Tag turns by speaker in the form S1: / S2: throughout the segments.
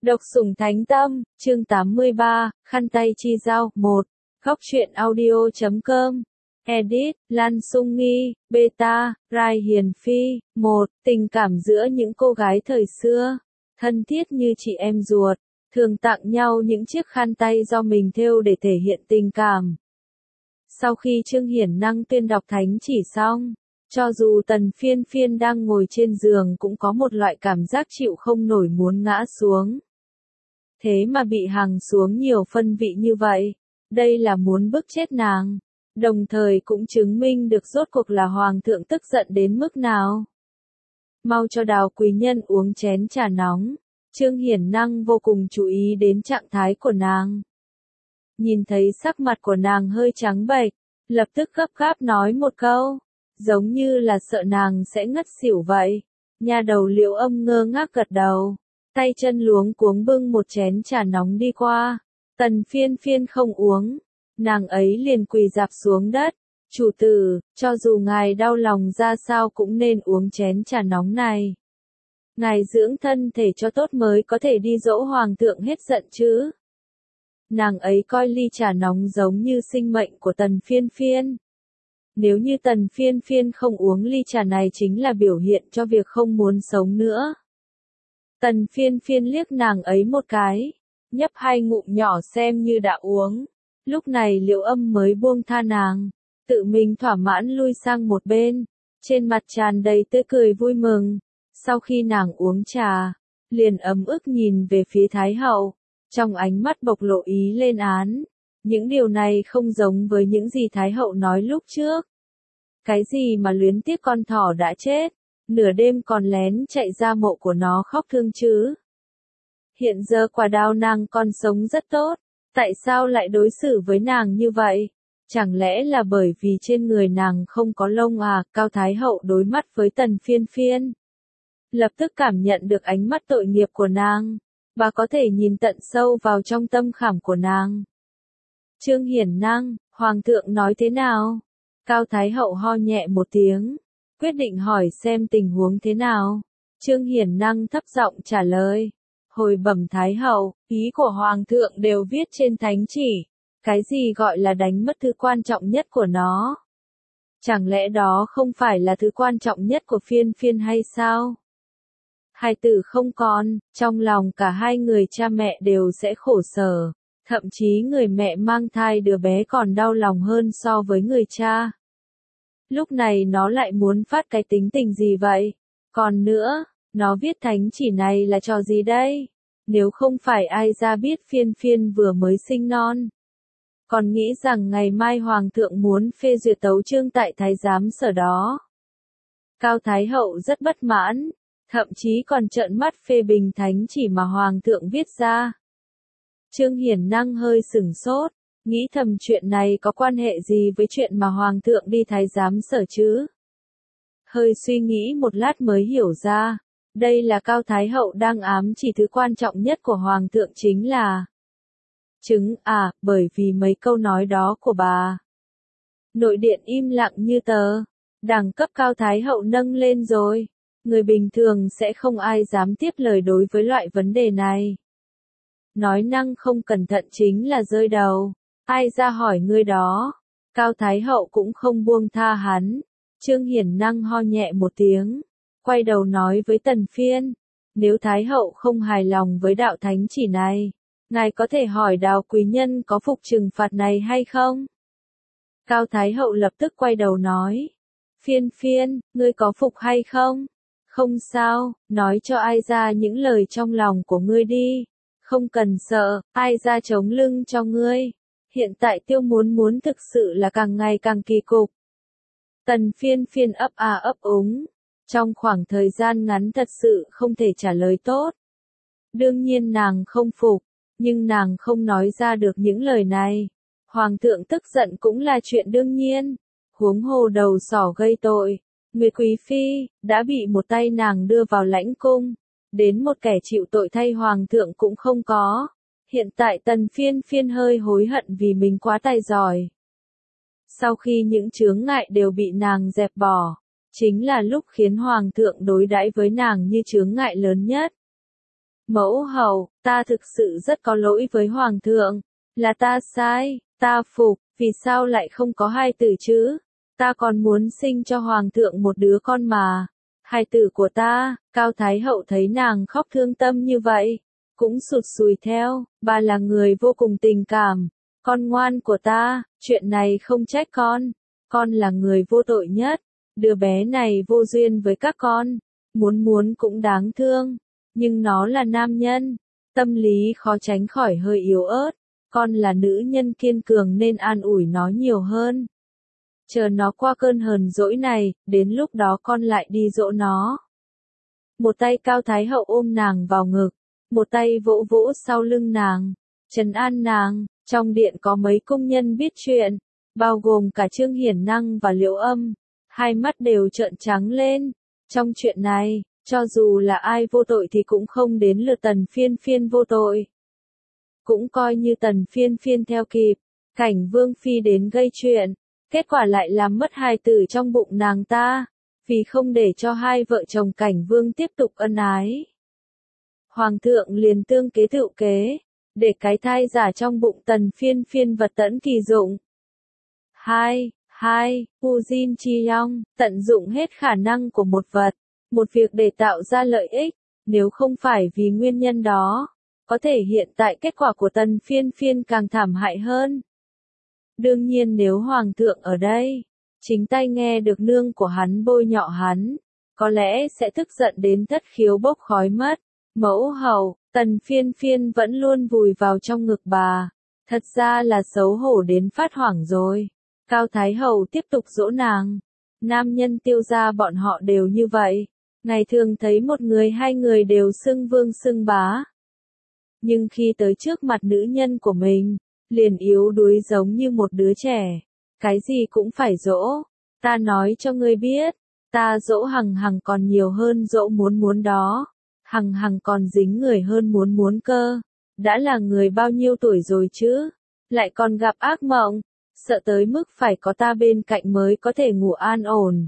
S1: Độc sủng thánh tâm, chương 83, khăn tay chi dao, 1. Góc truyện audio.com. Edit, Lan Sung Nghi, Beta, Rai Hiền Phi, 1. Tình cảm giữa những cô gái thời xưa, thân thiết như chị em ruột, thường tặng nhau những chiếc khăn tay do mình thêu để thể hiện tình cảm. Sau khi Trương Hiển Năng tuyên đọc thánh chỉ xong, cho dù Tần Phiên Phiên đang ngồi trên giường cũng có một loại cảm giác chịu không nổi muốn ngã xuống. Thế mà bị hằng xuống nhiều phân vị như vậy, đây là muốn bức chết nàng, đồng thời cũng chứng minh được rốt cuộc là hoàng thượng tức giận đến mức nào. Mau cho Đào quý nhân uống chén trà nóng. Trương Hiển Năng vô cùng chú ý đến trạng thái của nàng. Nhìn thấy sắc mặt của nàng hơi trắng bệch, lập tức gấp gáp nói một câu, giống như là sợ nàng sẽ ngất xỉu vậy. Nha đầu Liễu Âm ngơ ngác gật đầu, tay chân luống cuống bưng một chén trà nóng đi qua. Tần Phiên Phiên không uống, nàng ấy liền quỳ rạp xuống đất. Chủ tử, cho dù ngài đau lòng ra sao cũng nên uống chén trà nóng này. Ngài dưỡng thân thể cho tốt mới có thể đi dỗ hoàng thượng hết giận chứ. Nàng ấy coi ly trà nóng giống như sinh mệnh của Tần Phiên Phiên. Nếu như Tần Phiên Phiên không uống ly trà này chính là biểu hiện cho việc không muốn sống nữa. Tần Phiên Phiên liếc nàng ấy một cái, nhấp 2 ngụm nhỏ xem như đã uống. Lúc này Liễu Âm mới buông tha nàng, tự mình thỏa mãn lui sang một bên, trên mặt tràn đầy tươi cười vui mừng. Sau khi nàng uống trà, liền ấm ức nhìn về phía Thái hậu, trong ánh mắt bộc lộ ý lên án. Những điều này không giống với những gì Thái hậu nói lúc trước. Cái gì mà luyến tiếc con thỏ đã chết, nửa đêm còn lén chạy ra mộ của nó khóc thương chứ. Hiện giờ Quả Đào nàng còn sống rất tốt, tại sao lại đối xử với nàng như vậy? Chẳng lẽ là bởi vì trên người nàng không có lông à? Cao Thái hậu đối mắt với Tần Phiên Phiên, lập tức cảm nhận được ánh mắt tội nghiệp của nàng, bà có thể nhìn tận sâu vào trong tâm khảm của nàng. Trương Hiển Năng, hoàng thượng nói thế nào? Cao Thái hậu ho nhẹ một tiếng, quyết định hỏi xem tình huống thế nào. Trương Hiển Năng thấp giọng trả lời, hồi bẩm Thái hậu, ý của hoàng thượng đều viết trên thánh chỉ, cái gì gọi là đánh mất thứ quan trọng nhất của nó? Chẳng lẽ đó không phải là thứ quan trọng nhất của Phiên Phiên hay sao? Hài tử không còn, trong lòng cả hai người cha mẹ đều sẽ khổ sở, thậm chí người mẹ mang thai đứa bé còn đau lòng hơn so với người cha. Lúc này nó lại muốn phát cái tính tình gì vậy? Còn nữa, nó viết thánh chỉ này là trò gì đây? Nếu không phải ai ra biết Phiên Phiên vừa mới sinh non, còn nghĩ rằng ngày mai hoàng thượng muốn phê duyệt tấu chương tại thái giám sở đó. Cao Thái hậu rất bất mãn, thậm chí còn trợn mắt phê bình thánh chỉ mà hoàng thượng viết ra. Trương Hiển Năng hơi sửng sốt, nghĩ thầm chuyện này có quan hệ gì với chuyện mà hoàng thượng đi thái giám sở chứ? Hơi suy nghĩ một lát mới hiểu ra, đây là Cao Thái hậu đang ám chỉ thứ quan trọng nhất của hoàng thượng chính là trứng à, bởi vì mấy câu nói đó của bà. Nội điện im lặng như tờ, đẳng cấp Cao Thái hậu nâng lên rồi. Người bình thường sẽ không ai dám tiếp lời đối với loại vấn đề này. Nói năng không cẩn thận chính là rơi đầu. Ai ra hỏi ngươi đó? Cao Thái hậu cũng không buông tha hắn. Trương Hiển Năng ho nhẹ một tiếng, quay đầu nói với Tần Phiên, nếu Thái hậu không hài lòng với đạo thánh chỉ này, ngài có thể hỏi Đào quý nhân có phục trừng phạt này hay không? Cao Thái hậu lập tức quay đầu nói, Phiên Phiên, ngươi có phục hay không? Không sao, nói cho ai ra những lời trong lòng của ngươi đi. Không cần sợ, ai ra chống lưng cho ngươi. Hiện tại Tiêu muốn thực sự là càng ngày càng kỳ cục. Tần Phiên Phiên ấp a ấp úng. Trong khoảng thời gian ngắn thật sự không thể trả lời tốt. Đương nhiên nàng không phục, nhưng nàng không nói ra được những lời này. Hoàng thượng tức giận cũng là chuyện đương nhiên. Huống hồ đầu sỏ gây tội. Nguyệt Quý Phi, đã bị một tay nàng đưa vào lãnh cung, đến một kẻ chịu tội thay hoàng thượng cũng không có. Hiện tại Tần Phiên Phiên hơi hối hận vì mình quá tài giỏi. Sau khi những chướng ngại đều bị nàng dẹp bỏ, chính là lúc khiến hoàng thượng đối đãi với nàng như chướng ngại lớn nhất. Mẫu hậu, ta thực sự rất có lỗi với hoàng thượng, là ta sai, ta phục, vì sao lại không có hai tử chứ? Ta còn muốn sinh cho hoàng thượng một đứa con mà. Hài tử của ta, Cao Thái Hậu thấy nàng khóc thương tâm như vậy, cũng sụt sùi theo, bà là người vô cùng tình cảm. Con ngoan của ta, chuyện này không trách con là người vô tội nhất, đứa bé này vô duyên với các con, muốn cũng đáng thương, nhưng nó là nam nhân, tâm lý khó tránh khỏi hơi yếu ớt, con là nữ nhân kiên cường nên an ủi nó nhiều hơn. Chờ nó qua cơn hờn dỗi này, đến lúc đó con lại đi dỗ nó. Một tay Cao Thái Hậu ôm nàng vào ngực, một tay vỗ vỗ sau lưng nàng, trấn an nàng. Trong điện có mấy cung nhân biết chuyện, bao gồm cả Trương Hiển Năng và Liễu Âm, hai mắt đều trợn trắng lên. Trong chuyện này, cho dù là ai vô tội thì cũng không đến lượt Tần Phiên Phiên vô tội. Cũng coi như Tần Phiên Phiên theo kịp, Cảnh Vương Phi đến gây chuyện, kết quả lại làm mất hài tử trong bụng nàng ta, vì không để cho hai vợ chồng Cảnh Vương tiếp tục ân ái. Hoàng thượng liền tương kế tựu kế, để cái thai giả trong bụng Tần Phiên Phiên vật tẫn kỳ dụng. 2. Ujin Chi Yong, tận dụng hết khả năng của một vật, một việc để tạo ra lợi ích, nếu không phải vì nguyên nhân đó, có thể hiện tại kết quả của Tần Phiên Phiên càng thảm hại hơn. Đương nhiên nếu Hoàng thượng ở đây, chính tay nghe được nương của hắn bôi nhọ hắn, có lẽ sẽ tức giận đến thất khiếu bốc khói mất. Mẫu hậu, Tần Phiên Phiên vẫn luôn vùi vào trong ngực bà, thật ra là xấu hổ đến phát hoảng rồi. Cao Thái Hậu tiếp tục dỗ nàng, nam nhân Tiêu gia bọn họ đều như vậy, ngày thường thấy một người hai người đều xưng vương xưng bá. Nhưng khi tới trước mặt nữ nhân của mình, liền yếu đuối giống như một đứa trẻ, cái gì cũng phải dỗ. Ta nói cho ngươi biết, ta dỗ Hằng Hằng còn nhiều hơn dỗ muốn đó. Hằng Hằng còn dính người hơn muốn cơ. Đã là người bao nhiêu tuổi rồi chứ? Lại còn gặp ác mộng, sợ tới mức phải có ta bên cạnh mới có thể ngủ an ổn.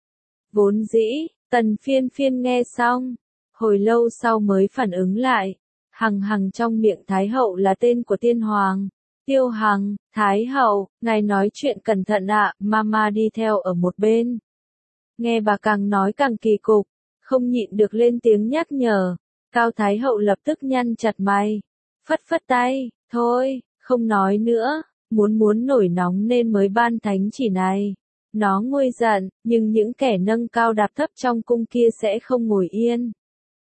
S1: Vốn dĩ, Tần Phiên Phiên nghe xong, hồi lâu sau mới phản ứng lại. Hằng Hằng trong miệng Thái Hậu là tên của tiên hoàng. Tiêu Hằng, Thái Hậu, ngài nói chuyện cẩn thận ạ, mama đi theo ở một bên. Nghe bà càng nói càng kỳ cục, không nhịn được lên tiếng nhắc nhở. Cao Thái Hậu lập tức nhăn chặt mày, phất phất tay, thôi, không nói nữa, muốn nổi nóng nên mới ban thánh chỉ này. Nó nguôi giận, nhưng những kẻ nâng cao đạp thấp trong cung kia sẽ không ngồi yên.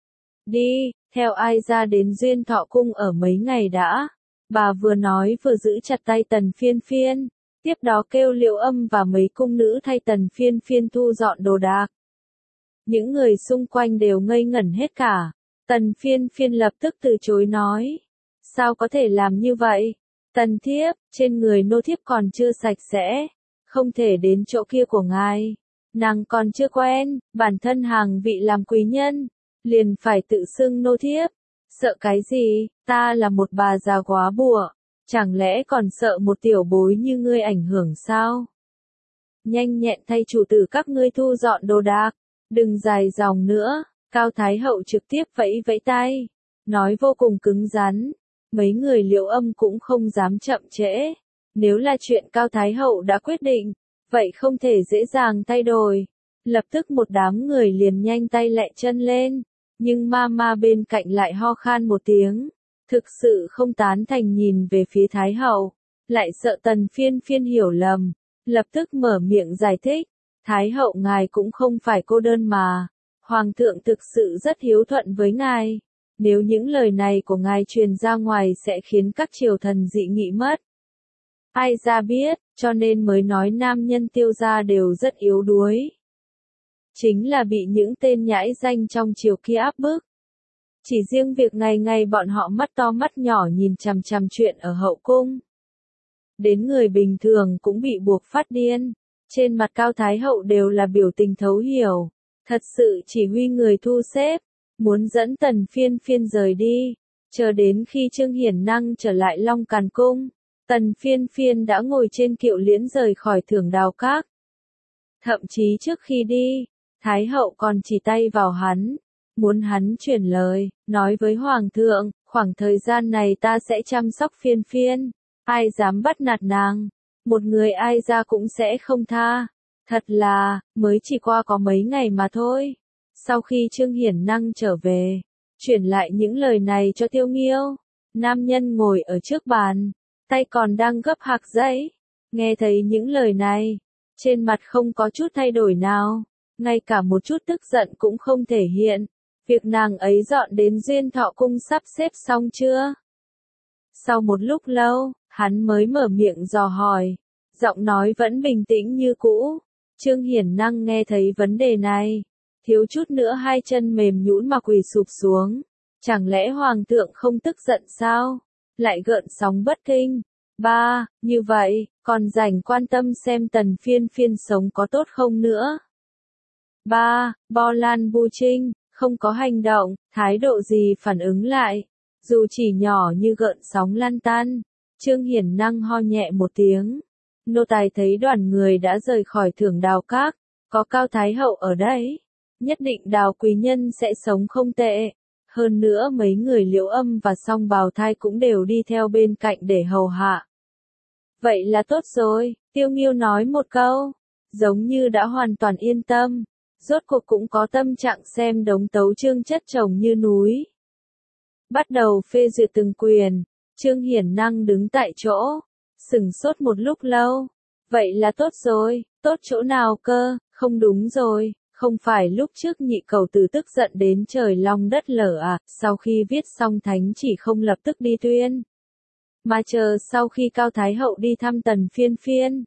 S1: Đi, theo ai ra đến Duyên Thọ Cung ở mấy ngày đã. Bà vừa nói vừa giữ chặt tay Tần Phiên Phiên, tiếp đó kêu Liễu Âm và mấy cung nữ thay Tần Phiên Phiên thu dọn đồ đạc. Những người xung quanh đều ngây ngẩn hết cả. Tần Phiên Phiên lập tức từ chối nói. Sao có thể làm như vậy? Tần thiếp, trên người nô thiếp còn chưa sạch sẽ, không thể đến chỗ kia của ngài. Nàng còn chưa quen, bản thân hàng vị làm quý nhân, liền phải tự xưng nô thiếp. Sợ cái gì, ta là một bà già quá bùa, chẳng lẽ còn sợ một tiểu bối như ngươi ảnh hưởng sao? Nhanh nhẹn thay chủ tử các ngươi thu dọn đồ đạc, đừng dài dòng nữa. Cao Thái Hậu trực tiếp vẫy vẫy tay, nói vô cùng cứng rắn. Mấy người Liễu Âm cũng không dám chậm trễ. Nếu là chuyện Cao Thái Hậu đã quyết định, vậy không thể dễ dàng thay đổi. Lập tức một đám người liền nhanh tay lẹ chân lên. Nhưng mama bên cạnh lại ho khan một tiếng, thực sự không tán thành nhìn về phía Thái Hậu, lại sợ Tần Phiên Phiên hiểu lầm, lập tức mở miệng giải thích, Thái Hậu ngài cũng không phải cô đơn mà, Hoàng thượng thực sự rất hiếu thuận với ngài, nếu những lời này của ngài truyền ra ngoài sẽ khiến các triều thần dị nghị mất. Ai ra biết, cho nên mới nói nam nhân Tiêu gia đều rất yếu đuối. Chính là bị những tên nhãi danh trong triều kia áp bức. Chỉ riêng việc ngày ngày bọn họ mắt to mắt nhỏ nhìn chằm chằm chuyện ở hậu cung. Đến người bình thường cũng bị buộc phát điên. Trên mặt Cao Thái Hậu đều là biểu tình thấu hiểu. Thật sự chỉ huy người thu xếp, muốn dẫn Tần Phiên Phiên rời đi. Chờ đến khi Trương Hiển Năng trở lại Long Càn Cung, Tần Phiên Phiên đã ngồi trên kiệu liễn rời khỏi Thưởng Đào Các. Thậm chí trước khi đi, Thái Hậu còn chỉ tay vào hắn, muốn hắn chuyển lời, nói với Hoàng thượng, khoảng thời gian này ta sẽ chăm sóc Phiên Phiên, ai dám bắt nạt nàng, một người ai ra cũng sẽ không tha. Thật là, mới chỉ qua có mấy ngày mà thôi. Sau khi Trương Hiển Năng trở về, chuyển lại những lời này cho Tiêu Nghiêu. Nam nhân ngồi ở trước bàn, tay còn đang gấp hạc giấy. Nghe thấy những lời này, trên mặt không có chút thay đổi nào, ngay cả một chút tức giận cũng không thể hiện. Việc nàng ấy dọn đến Duyên Thọ Cung sắp xếp xong chưa? Sau một lúc lâu, hắn mới mở miệng dò hỏi, giọng nói vẫn bình tĩnh như cũ. Trương Hiển Năng nghe thấy vấn đề này, thiếu chút nữa hai chân mềm nhũn mà quỳ sụp xuống. Chẳng lẽ Hoàng thượng không tức giận sao? Lại gợn sóng bất kinh. Ba, như vậy, còn rảnh quan tâm xem Tần Phiên Phiên sống có tốt không nữa. Ba, Bo Lan Bu Trinh, không có hành động, thái độ gì phản ứng lại. Dù chỉ nhỏ như gợn sóng lan tan. Trương Hiển Năng ho nhẹ một tiếng. Nô tài thấy đoàn người đã rời khỏi Thưởng Đào Các, có Cao Thái Hậu ở đấy. Nhất định Đào quý nhân sẽ sống không tệ. Hơn nữa mấy người Liễu Âm và Song Bào Thai cũng đều đi theo bên cạnh để hầu hạ. Vậy là tốt rồi, Tiêu Nghiêu nói một câu, giống như đã hoàn toàn yên tâm, rốt cuộc cũng có tâm trạng xem đống tấu chương chất chồng như núi. Bắt đầu phê duyệt từng quyền, Trương Hiển Năng đứng tại chỗ, sửng sốt một lúc lâu. Vậy là tốt rồi, tốt chỗ nào cơ, không đúng rồi. Không phải lúc trước nhị cầu tử tức giận đến trời long đất lở à, sau khi viết xong thánh chỉ không lập tức đi tuyên. Mà chờ sau khi Cao Thái Hậu đi thăm Tần Phiên Phiên.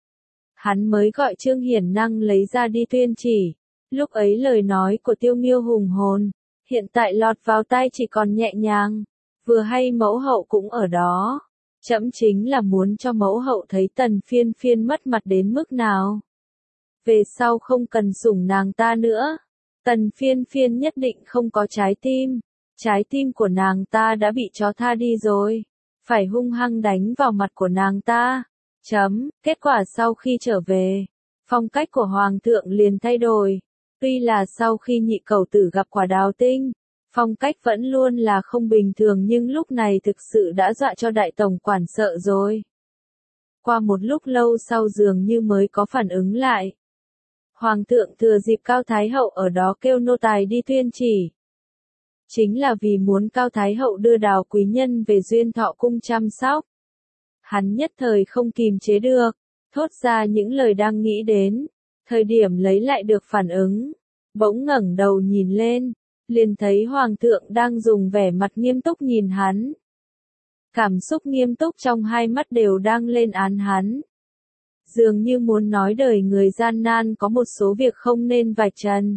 S1: Hắn mới gọi Trương Hiển Năng lấy ra đi tuyên chỉ. Lúc ấy lời nói của Tiêu Nghiêu hùng hồn, hiện tại lọt vào tai chỉ còn nhẹ nhàng. Vừa hay mẫu hậu cũng ở đó. Trẫm chính là muốn cho mẫu hậu thấy Tần Phiên Phiên mất mặt đến mức nào. Về sau không cần sủng nàng ta nữa. Tần Phiên Phiên nhất định không có trái tim. Trái tim của nàng ta đã bị chó tha đi rồi. Phải hung hăng đánh vào mặt của nàng ta. Kết quả sau khi trở về, phong cách của Hoàng thượng liền thay đổi. Tuy là sau khi nhị cầu tử gặp quả đào tinh, phong cách vẫn luôn là không bình thường nhưng lúc này thực sự đã dọa cho đại tổng quản sợ rồi. Qua một lúc lâu sau dường như mới có phản ứng lại. Hoàng thượng thừa dịp Cao Thái Hậu ở đó kêu nô tài đi tuyên chỉ. Chính là vì muốn Cao Thái Hậu đưa Đào quý nhân về Duyên Thọ Cung chăm sóc. Hắn nhất thời không kìm chế được, thốt ra những lời đang nghĩ đến. Thời điểm lấy lại được phản ứng, bỗng ngẩng đầu nhìn lên, liền thấy Hoàng thượng đang dùng vẻ mặt nghiêm túc nhìn hắn. Cảm xúc nghiêm túc trong hai mắt đều đang lên án hắn. Dường như muốn nói đời người gian nan có một số việc không nên vạch trần.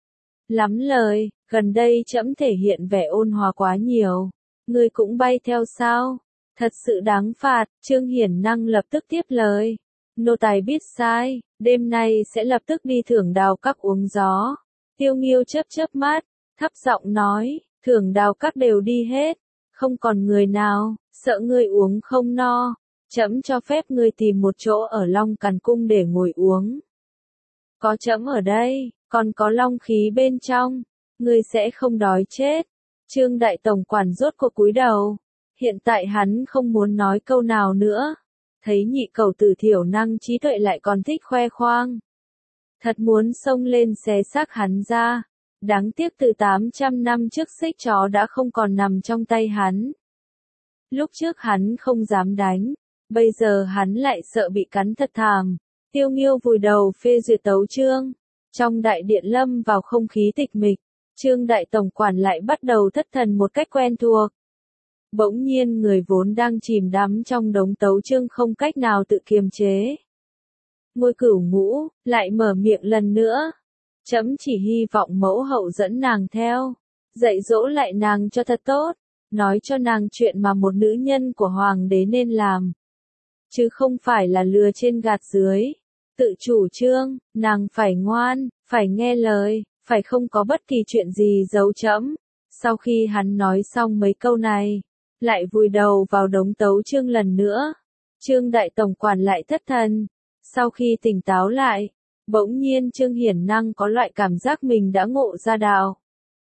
S1: Lắm lời, gần đây trẫm thể hiện vẻ ôn hòa quá nhiều. Ngươi cũng bay theo sao? Thật sự đáng phạt, Trương Hiển Năng lập tức tiếp lời. Nô tài biết sai, đêm nay sẽ lập tức đi Thưởng Đào Các uống gió. Tiêu Nghiêu chớp chớp mắt, thấp giọng nói, Thưởng Đào Các đều đi hết. Không còn người nào, sợ ngươi uống không no. Trẫm cho phép ngươi tìm một chỗ ở Long Càn Cung để ngồi uống. Có trẫm ở đây, còn có long khí bên trong, ngươi sẽ không đói chết. Trương đại tổng quản rốt cuộc cúi đầu. Hiện tại hắn không muốn nói câu nào nữa. Thấy nhị cầu tử thiểu năng trí tuệ lại còn thích khoe khoang. Thật muốn xông lên xé xác hắn ra. Đáng tiếc từ 800 năm trước xích chó đã không còn nằm trong tay hắn. Lúc trước hắn không dám đánh. Bây giờ hắn lại sợ bị cắn thật thảm. Tiêu Nghiêu vùi đầu phê duyệt tấu chương. Trong đại điện lâm vào không khí tịch mịch. Trương đại tổng quản lại bắt đầu thất thần một cách quen thuộc. Bỗng nhiên người vốn đang chìm đắm trong đống tấu chương không cách nào tự kiềm chế. Ngôi Cửu Ngũ lại mở miệng lần nữa. Trẫm chỉ hy vọng mẫu hậu dẫn nàng theo. Dạy dỗ lại nàng cho thật tốt. Nói cho nàng chuyện mà một nữ nhân của hoàng đế nên làm. Chứ không phải là lừa trên gạt dưới. Tự chủ trương, nàng phải ngoan, phải nghe lời, phải không có bất kỳ chuyện gì giấu trẫm. Sau khi hắn nói xong mấy câu này, lại vùi đầu vào đống tấu chương lần nữa. Trương đại tổng quản lại thất thần. Sau khi tỉnh táo lại, bỗng nhiên Trương Hiển Năng có loại cảm giác mình đã ngộ ra đạo.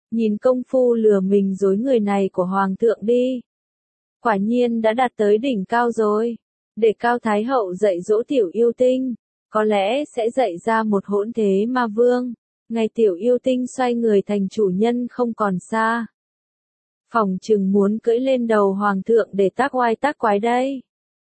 S1: nhìn công phu lừa mình dối người này của Hoàng thượng đi. Quả nhiên đã đạt tới đỉnh cao rồi. Để Cao Thái Hậu dạy dỗ tiểu yêu tinh, có lẽ sẽ dạy ra một hỗn thế ma vương. Ngày tiểu yêu tinh xoay người thành chủ nhân không còn xa. Phỏng chừng muốn cưỡi lên đầu Hoàng thượng để tác oai tác quái đây.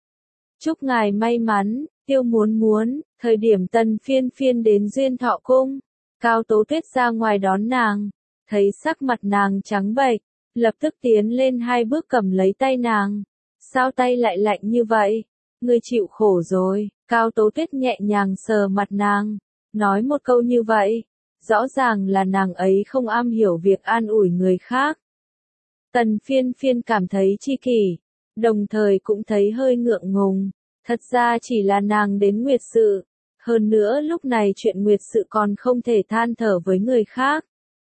S1: Chúc ngài may mắn, Tiêu muốn, thời điểm Tần Phiên Phiên đến Duyên Thọ Cung. Cao Tố Tuyết ra ngoài đón nàng, thấy sắc mặt nàng trắng bệch, lập tức tiến lên 2 bước cầm lấy tay nàng. Sao tay lại lạnh như vậy? Ngươi chịu khổ rồi. Cao Tố Tuyết nhẹ nhàng sờ mặt nàng, nói một câu như vậy, rõ ràng là nàng ấy không am hiểu việc an ủi người khác. Tần Phiên Phiên cảm thấy chi kỷ, đồng thời cũng thấy hơi ngượng ngùng, thật ra chỉ là nàng đến nguyệt sự, hơn nữa lúc này chuyện nguyệt sự còn không thể than thở với người khác.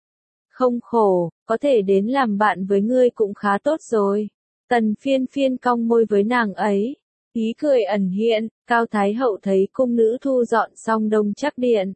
S1: Không khổ, có thể đến làm bạn với ngươi cũng khá tốt rồi. Tần Phiên Phiên cong môi với nàng ấy, ý cười ẩn hiện. Cao Thái Hậu thấy cung nữ thu dọn xong Đông Trắc Điện,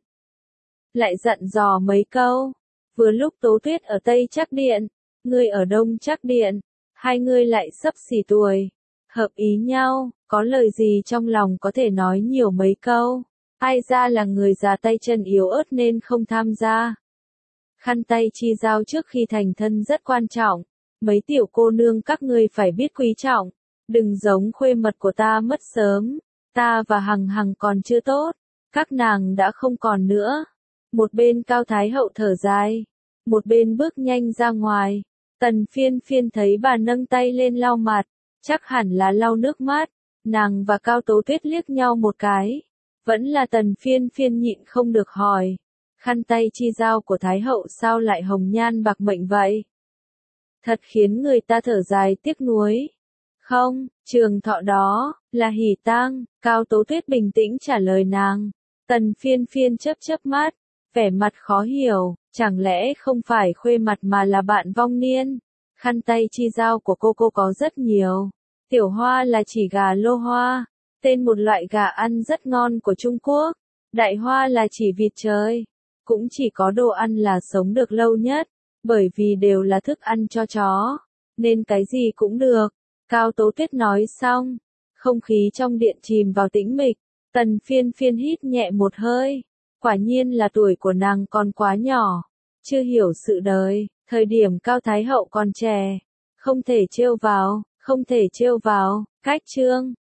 S1: lại dặn dò mấy câu. Vừa lúc Tố Tuyết ở Tây Trắc Điện, ngươi ở Đông Trắc Điện, hai ngươi lại xấp xỉ tuổi, hợp ý nhau, có lời gì trong lòng có thể nói nhiều mấy câu. Ai ra là người già tay chân yếu ớt nên không tham gia. Khăn tay chi giao trước khi thành thân rất quan trọng, mấy tiểu cô nương các ngươi phải biết quý trọng, đừng giống khuê mật của ta mất sớm, ta và Hằng Hằng còn chưa tốt, các nàng đã không còn nữa. Một bên Cao Thái Hậu thở dài, một bên bước nhanh ra ngoài. Tần Phiên Phiên thấy bà nâng tay lên lau mặt, chắc hẳn là lau nước mắt, nàng và Cao Tố Tuyết liếc nhau một cái, vẫn là Tần Phiên Phiên nhịn không được hỏi, khăn tay chi giao của Thái Hậu sao lại hồng nhan bạc mệnh vậy? Thật khiến người ta thở dài tiếc nuối. Không, trường thọ đó, là hỉ tang, Cao Tố Tuyết bình tĩnh trả lời nàng. Tần Phiên Phiên chớp chớp mắt, vẻ mặt khó hiểu, chẳng lẽ không phải khuê mặt mà là bạn vong niên? Khăn tay chi giao của cô có rất nhiều. Tiểu Hoa là chỉ gà lô hoa, tên một loại gà ăn rất ngon của Trung Quốc. Đại Hoa là chỉ vịt trời, cũng chỉ có đồ ăn là sống được lâu nhất, bởi vì đều là thức ăn cho chó, nên cái gì cũng được. Cao Tố Tuyết nói xong, không khí trong điện chìm vào tĩnh mịch. Tần Phiên Phiên hít nhẹ một hơi, quả nhiên là tuổi của nàng còn quá nhỏ, chưa hiểu sự đời, thời điểm Cao Thái Hậu còn trẻ, không thể trêu vào, cách chương.